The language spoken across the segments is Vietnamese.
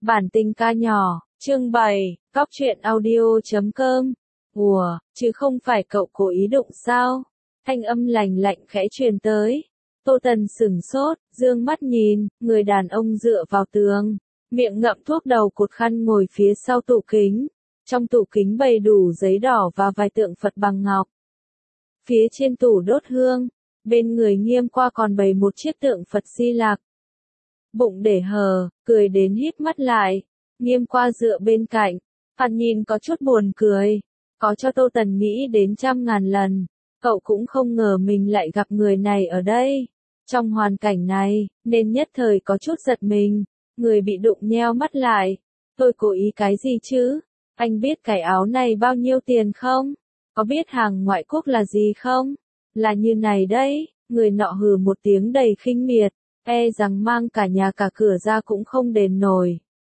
Bản tình ca nhỏ, chương 7, Cóc truyện audio.com. Ủa, chứ không phải cậu cố ý đụng sao? Thanh âm lành lạnh khẽ truyền tới. Tô Tần sửng sốt, dương mắt nhìn, người đàn ông dựa vào tường, miệng ngậm thuốc đầu cột khăn ngồi phía sau tủ kính. Trong tủ kính bày đủ giấy đỏ và vài tượng Phật bằng ngọc. Phía trên tủ đốt hương, bên người Nghiêm Qua còn bày một chiếc tượng Phật Di Lặc. Bụng để hờ, cười đến híp mắt lại. Nghiêm Qua dựa bên cạnh, thoạt nhìn có chút buồn cười. Có cho Tô Tần nghĩ đến trăm ngàn lần, cậu cũng không ngờ mình lại gặp người này ở đây. Trong hoàn cảnh này, nên nhất thời có chút giật mình. Người bị đụng nheo mắt lại. Tôi cố ý cái gì chứ? Anh biết cái áo này bao nhiêu tiền không? Có biết hàng ngoại quốc là gì không? Là như này đấy, người nọ hừ một tiếng đầy khinh miệt, e rằng mang cả nhà cả cửa ra cũng không đền nổi.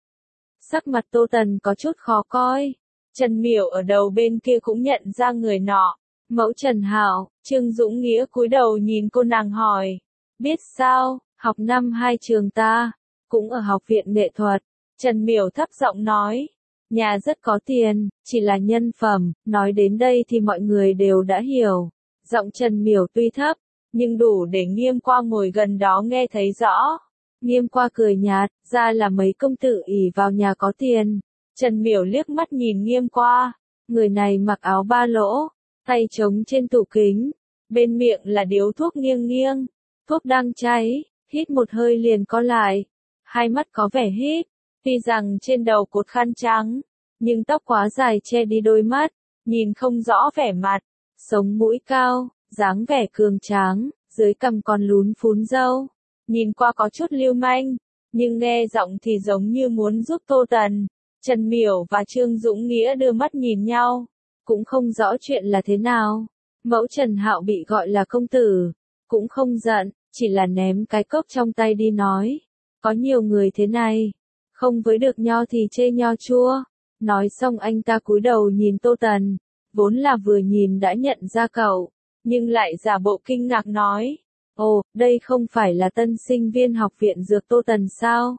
Sắc mặt Tô Tần có chút khó coi. Trần Miểu ở đầu bên kia cũng nhận ra người nọ. Mẫu Trần Hạo, Trương Dũng Nghĩa cúi đầu nhìn cô nàng hỏi. Biết sao, học năm 2 trường ta, cũng ở học viện nghệ thuật. Trần Miểu thấp giọng nói. Nhà rất có tiền, chỉ là nhân phẩm, nói đến đây thì mọi người đều đã hiểu. Giọng Trần Miểu tuy thấp, nhưng đủ để Nghiêm Qua ngồi gần đó nghe thấy rõ. Nghiêm Qua cười nhạt, ra là mấy công tử ỷ vào nhà có tiền. Trần Miểu liếc mắt nhìn Nghiêm Qua, người này mặc áo ba lỗ, tay trống trên tủ kính, bên miệng là điếu thuốc nghiêng nghiêng, thuốc đang cháy, hít một hơi liền co lại, hai mắt có vẻ híp. Tuy rằng trên đầu cột khăn trắng, nhưng tóc quá dài che đi đôi mắt, nhìn không rõ vẻ mặt, sống mũi cao, dáng vẻ cường tráng, dưới cằm còn lún phún râu, nhìn qua có chút lưu manh, nhưng nghe giọng thì giống như muốn giúp Tô Tần. Trần Miểu và Trương Dũng Nghĩa đưa mắt nhìn nhau, cũng không rõ chuyện là thế nào. Mẫu Trần Hạo bị gọi là công tử, cũng không giận, chỉ là ném cái cốc trong tay đi nói, có nhiều người thế này. Không với được nho thì chê nho chua. Nói xong anh ta cúi đầu nhìn Tô Tần, vốn là vừa nhìn đã nhận ra cậu, nhưng lại giả bộ kinh ngạc nói. Ồ, đây không phải là tân sinh viên học viện dược Tô Tần sao?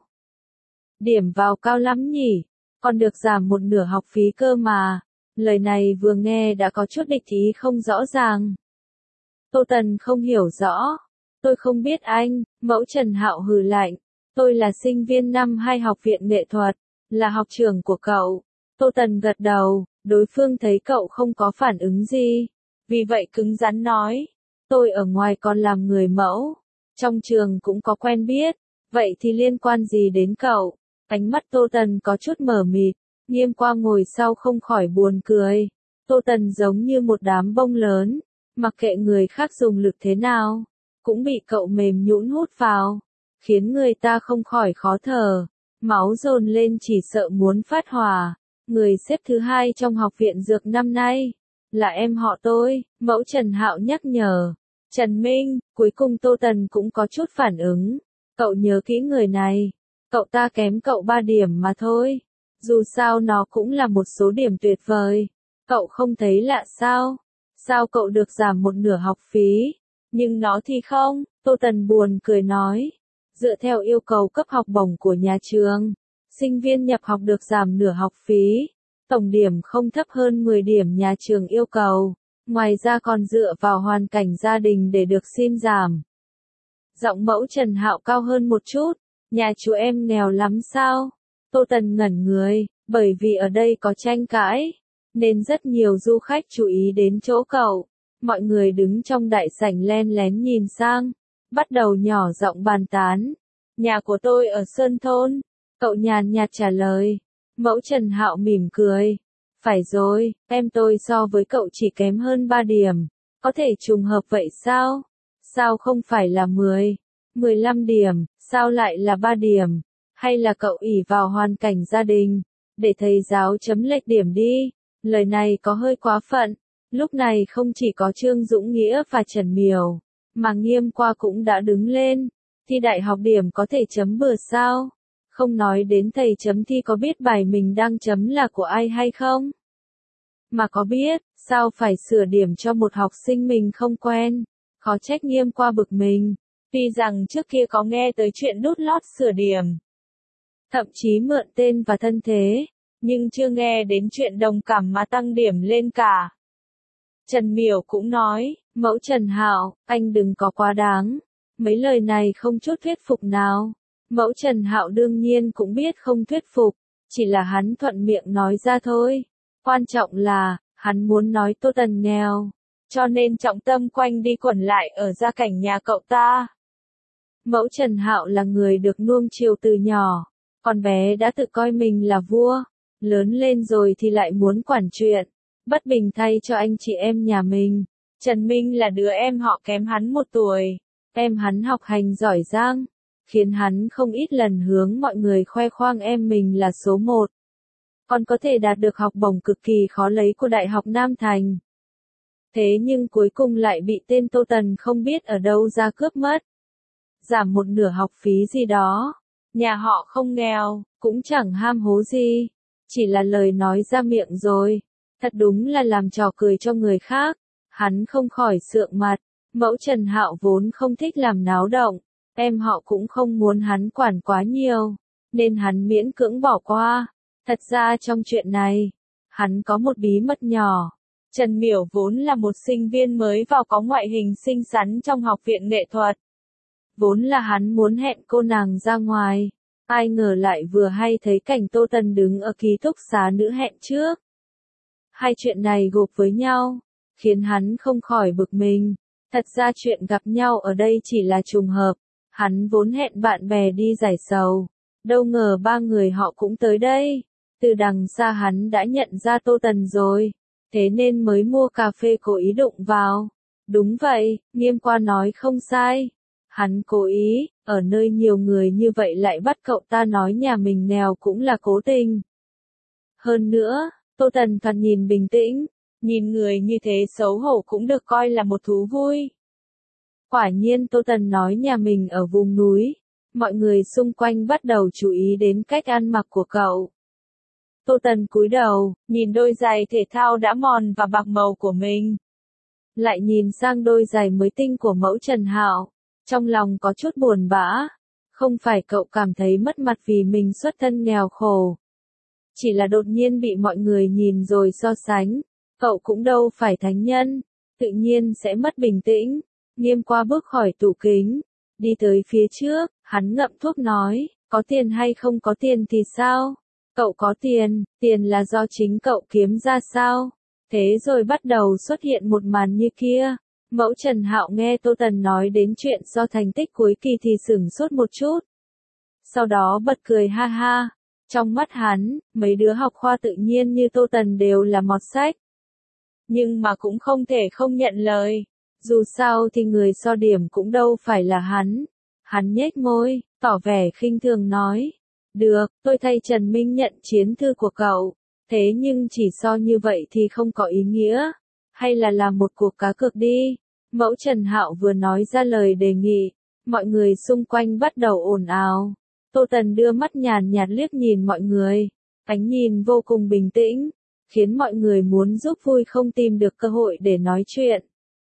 Điểm vào cao lắm nhỉ, còn được giảm một nửa học phí cơ mà. Lời này vừa nghe đã có chút địch ý không rõ ràng. Tô Tần không hiểu rõ. Tôi không biết anh, mẫu Trần Hạo hừ lạnh. Tôi là sinh viên năm 2 học viện nghệ thuật, là học trưởng của cậu. Tô Tần gật đầu, đối phương thấy cậu không có phản ứng gì. Vì vậy cứng rắn nói, tôi ở ngoài còn làm người mẫu. Trong trường cũng có quen biết, vậy thì liên quan gì đến cậu? Ánh mắt Tô Tần có chút mờ mịt, Nghiêm Qua ngồi sau không khỏi buồn cười. Tô Tần giống như một đám bông lớn, mặc kệ người khác dùng lực thế nào, cũng bị cậu mềm nhũn hút vào. Khiến người ta không khỏi khó thở, máu dồn lên chỉ sợ muốn phát hỏa. Người xếp thứ 2 trong học viện dược năm nay, là em họ tôi, mẫu Trần Hạo nhắc nhở. Trần Minh, cuối cùng Tô Tần cũng có chút phản ứng. Cậu nhớ kỹ người này, cậu ta kém cậu 3 điểm mà thôi. Dù sao nó cũng là một số điểm tuyệt vời. Cậu không thấy lạ sao? Sao cậu được giảm một nửa học phí, nhưng nó thì không? Tô Tần buồn cười nói. Dựa theo yêu cầu cấp học bổng của nhà trường, sinh viên nhập học được giảm nửa học phí, tổng điểm không thấp hơn 10 điểm nhà trường yêu cầu, ngoài ra còn dựa vào hoàn cảnh gia đình để được xin giảm. Giọng mẫu Trần Hạo cao hơn một chút, nhà chú em nghèo lắm sao? Tô Tần ngẩn người, bởi vì ở đây có tranh cãi, nên rất nhiều du khách chú ý đến chỗ cậu. Mọi người đứng trong đại sảnh len lén nhìn sang, bắt đầu nhỏ giọng bàn tán. Nhà của tôi ở Sơn Thôn. Cậu nhàn nhạt trả lời. Mẫu Trần Hạo mỉm cười. Phải rồi, em tôi so với cậu chỉ kém hơn 3 điểm. Có thể trùng hợp vậy sao? Sao không phải là 10, 15 điểm, sao lại là 3 điểm? Hay là cậu ỷ vào hoàn cảnh gia đình, để thầy giáo chấm lệch điểm đi? Lời này có hơi quá phận. Lúc này không chỉ có Trương Dũng Nghĩa và Trần Miểu, mà Nghiêm Qua cũng đã đứng lên. Thi đại học điểm có thể chấm bừa sao? Không nói đến thầy chấm thi có biết bài mình đang chấm là của ai hay không? Mà có biết, sao phải sửa điểm cho một học sinh mình không quen? Khó trách Nghiêm Qua bực mình. Tuy rằng trước kia có nghe tới chuyện đút lót sửa điểm. thậm chí mượn tên và thân thế, nhưng chưa nghe đến chuyện đồng cảm mà tăng điểm lên cả. Trần Miểu cũng nói, mẫu Trần Hạo, anh đừng có quá đáng. Mấy lời này không chút thuyết phục nào. Mẫu Trần Hạo đương nhiên cũng biết không thuyết phục, chỉ là hắn thuận miệng nói ra thôi. Quan trọng là, hắn muốn nói Tô Tần nghèo, cho nên trọng tâm quanh đi quẩn lại ở gia cảnh nhà cậu ta. Mẫu Trần Hạo là người được nuông chiều từ nhỏ, con bé đã tự coi mình là vua, lớn lên rồi thì lại muốn quản chuyện. Bất bình thay cho anh chị em nhà mình. Trần Minh là đứa em họ kém hắn 1 tuổi. Em hắn học hành giỏi giang, khiến hắn không ít lần hướng mọi người khoe khoang em mình là số 1. Còn có thể đạt được học bổng cực kỳ khó lấy của Đại học Nam Thành. Thế nhưng cuối cùng lại bị tên Tô Tần không biết ở đâu ra cướp mất. Giảm 1/2 học phí gì đó. Nhà họ không nghèo, cũng chẳng ham hố gì. Chỉ là lời nói ra miệng rồi. Thật đúng là làm trò cười cho người khác. Hắn không khỏi sượng mặt. Mẫu Trần Hạo vốn không thích làm náo động. Em họ cũng không muốn hắn quản quá nhiều. Nên hắn miễn cưỡng bỏ qua. Thật ra trong chuyện này, hắn có một bí mật nhỏ. Trần Miểu vốn là một sinh viên mới vào có ngoại hình xinh xắn trong học viện nghệ thuật. Vốn là hắn muốn hẹn cô nàng ra ngoài. Ai ngờ lại vừa hay thấy cảnh Tô Tần đứng ở ký túc xá nữ hẹn trước. Hai chuyện này gộp với nhau, khiến hắn không khỏi bực mình. Thật ra chuyện gặp nhau ở đây chỉ là trùng hợp. Hắn vốn hẹn bạn bè đi giải sầu. Đâu ngờ 3 người họ cũng tới đây. Từ đằng xa hắn đã nhận ra Tô Tần rồi. Thế nên mới mua cà phê cố ý đụng vào. Đúng vậy, Nghiêm Qua nói không sai. Hắn cố ý, ở nơi nhiều người như vậy lại bắt cậu ta nói nhà mình nghèo cũng là cố tình. Hơn nữa, Tô Tần thoạt nhìn bình tĩnh, nhìn người như thế xấu hổ cũng được coi là một thú vui. Quả nhiên Tô Tần nói nhà mình ở vùng núi, mọi người xung quanh bắt đầu chú ý đến cách ăn mặc của cậu. Tô Tần cúi đầu, nhìn đôi giày thể thao đã mòn và bạc màu của mình. Lại nhìn sang đôi giày mới tinh của mẫu Trần Hạo, trong lòng có chút buồn bã. Không phải cậu cảm thấy mất mặt vì mình xuất thân nghèo khổ. Chỉ là đột nhiên bị mọi người nhìn rồi so sánh. Cậu cũng đâu phải thánh nhân, tự nhiên sẽ mất bình tĩnh. Nghiêm Qua bước khỏi tủ kính, đi tới phía trước, hắn ngậm thuốc nói, có tiền hay không có tiền thì sao? Cậu có tiền, tiền là do chính cậu kiếm ra sao? Thế rồi bắt đầu xuất hiện một màn như kia. Mẫu Trần Hạo nghe Tô Tần nói đến chuyện do thành tích cuối kỳ thì sửng sốt một chút. Sau đó bật cười ha ha. Trong mắt hắn, mấy đứa học khoa tự nhiên như Tô Tần đều là mọt sách. Nhưng mà cũng không thể không nhận lời. Dù sao thì người so điểm cũng đâu phải là hắn. Hắn nhếch môi, tỏ vẻ khinh thường nói. Được, tôi thay Trần Minh nhận chiến thư của cậu. Thế nhưng chỉ so như vậy thì không có ý nghĩa. Hay là làm một cuộc cá cược đi. Mẫu Trần Hạo vừa nói ra lời đề nghị. Mọi người xung quanh bắt đầu ồn ào. Tô Tần đưa mắt nhàn nhạt liếc nhìn mọi người. Ánh nhìn vô cùng bình tĩnh. Khiến mọi người muốn giúp vui không tìm được cơ hội để nói chuyện.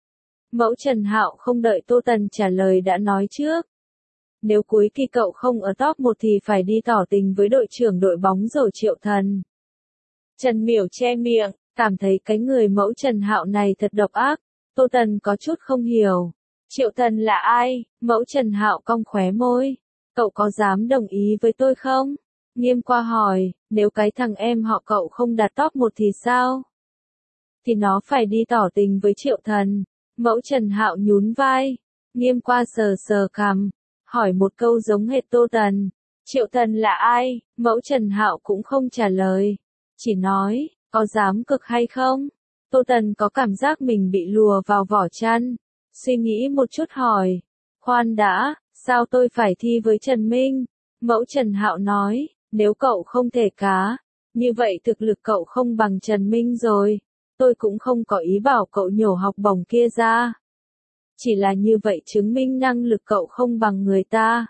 Mẫu Trần Hạo không đợi Tô Tần trả lời đã nói trước. Nếu cuối kỳ cậu không ở top 1 thì phải đi tỏ tình với đội trưởng đội bóng rổ Triệu Thần. Trần Miểu che miệng, cảm thấy cái người mẫu Trần Hạo này thật độc ác. Tô Tần có chút không hiểu. Triệu Thần là ai? Mẫu Trần Hạo cong khóe môi. Cậu có dám đồng ý với tôi không? Nghiêm Qua hỏi, nếu cái thằng em họ cậu không đạt top 1 thì sao? Thì nó phải đi tỏ tình với Triệu Thần. Mẫu Trần Hạo nhún vai. Nghiêm Qua sờ sờ cằm, hỏi một câu giống hệt Tô Tần. Triệu Thần là ai? Mẫu Trần Hạo cũng không trả lời. Chỉ nói, có dám cực hay không? Tô Tần có cảm giác mình bị lùa vào vỏ chăn. Suy nghĩ một chút hỏi. Khoan đã, sao tôi phải thi với Trần Minh? Mẫu Trần Hạo nói, nếu cậu không thể cá, như vậy thực lực cậu không bằng Trần Minh rồi. Tôi cũng không có ý bảo cậu nhổ học bổng kia ra. Chỉ là như vậy chứng minh năng lực cậu không bằng người ta.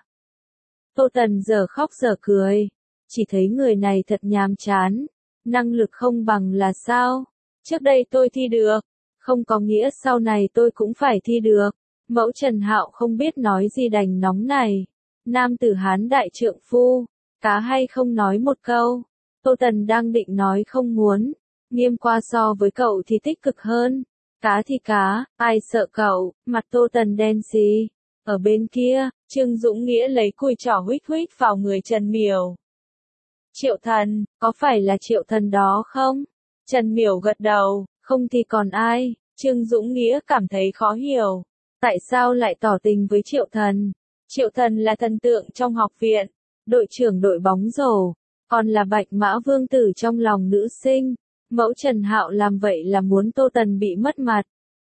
Tô Tần giờ khóc giờ cười. Chỉ thấy người này thật nhàm chán. Năng lực không bằng là sao? Trước đây tôi thi được. Không có nghĩa sau này tôi cũng phải thi được. Mẫu Trần Hạo không biết nói gì đành nóng này. Nam tử Hán đại trượng phu. cá hay không nói một câu. Tô Tần đang định nói không muốn. Nghiêm qua so với cậu thì tích cực hơn. Cá thì cá, ai sợ cậu, mặt Tô Tần đen xì. Ở bên kia, Trương Dũng Nghĩa lấy cùi trỏ huých huých vào người Trần Miểu. Triệu Thần, có phải là Triệu Thần đó không? Trần Miểu gật đầu, không thì còn ai? Trương Dũng Nghĩa cảm thấy khó hiểu. Tại sao lại tỏ tình với Triệu Thần? Triệu Thần là thần tượng trong học viện, đội trưởng đội bóng rổ, còn là Bạch Mã Vương tử trong lòng nữ sinh. Mẫu Trần Hạo làm vậy là muốn Tô Tần bị mất mặt.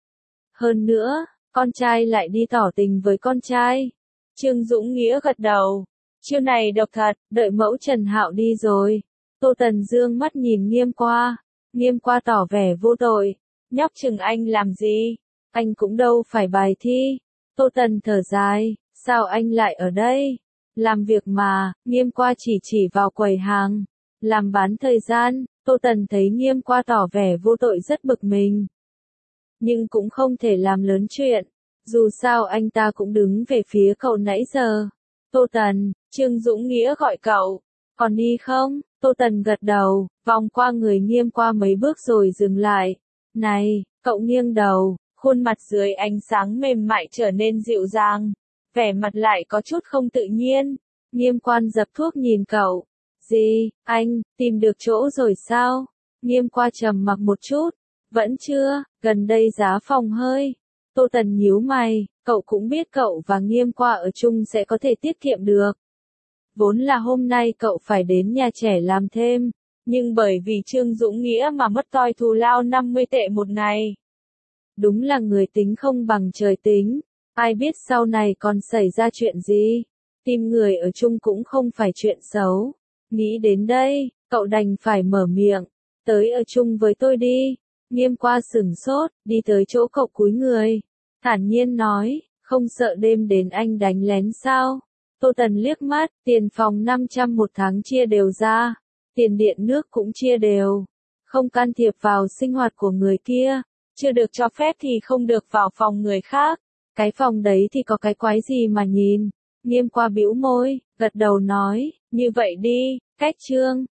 Hơn nữa, con trai lại đi tỏ tình với con trai. Trương Dũng Nghĩa gật đầu. Chiêu này độc thật, đợi mẫu Trần Hạo đi rồi. Tô Tần dương mắt nhìn Nghiêm qua. Nghiêm qua tỏ vẻ vô tội. Nhóc chừng anh làm gì? Anh cũng đâu phải bài thi. Tô Tần thở dài. Sao anh lại ở đây? Làm việc mà, Nghiêm qua chỉ vào quầy hàng. Làm bán thời gian, Tô Tần thấy Nghiêm qua tỏ vẻ vô tội rất bực mình. Nhưng cũng không thể làm lớn chuyện. Dù sao anh ta cũng đứng về phía cậu nãy giờ. Tô Tần, Trương Dũng Nghĩa gọi cậu. Còn đi không? Tô Tần gật đầu, vòng qua người Nghiêm qua mấy bước rồi dừng lại. Này, cậu nghiêng đầu, khuôn mặt dưới ánh sáng mềm mại trở nên dịu dàng. Vẻ mặt lại có chút không tự nhiên. Nghiêm quan dập thuốc nhìn cậu. Gì, anh, tìm được chỗ rồi sao? Nghiêm qua trầm mặc một chút. Vẫn chưa, gần đây giá phòng hơi. Tô Tần nhíu mày, cậu cũng biết cậu và Nghiêm qua ở chung sẽ có thể tiết kiệm được. Vốn là hôm nay cậu phải đến nhà trẻ làm thêm, nhưng bởi vì Trương Dũng Nghĩa mà mất toi thù lao 50 tệ một ngày. Đúng là người tính không bằng trời tính, ai biết sau này còn xảy ra chuyện gì. Tìm người ở chung cũng không phải chuyện xấu. Nghĩ đến đây, cậu đành phải mở miệng, tới ở chung với tôi đi. Nghiêm qua sửng sốt, đi tới chỗ cậu cúi người. Thản nhiên nói, không sợ đêm đến anh đánh lén sao? Tô Tần liếc mắt, tiền phòng 500 một tháng chia đều ra. Tiền điện nước cũng chia đều. Không can thiệp vào sinh hoạt của người kia. Chưa được cho phép thì không được vào phòng người khác. Cái phòng đấy thì có cái quái gì mà nhìn. Nghiêm qua bĩu môi, gật đầu nói, như vậy đi, cách Trương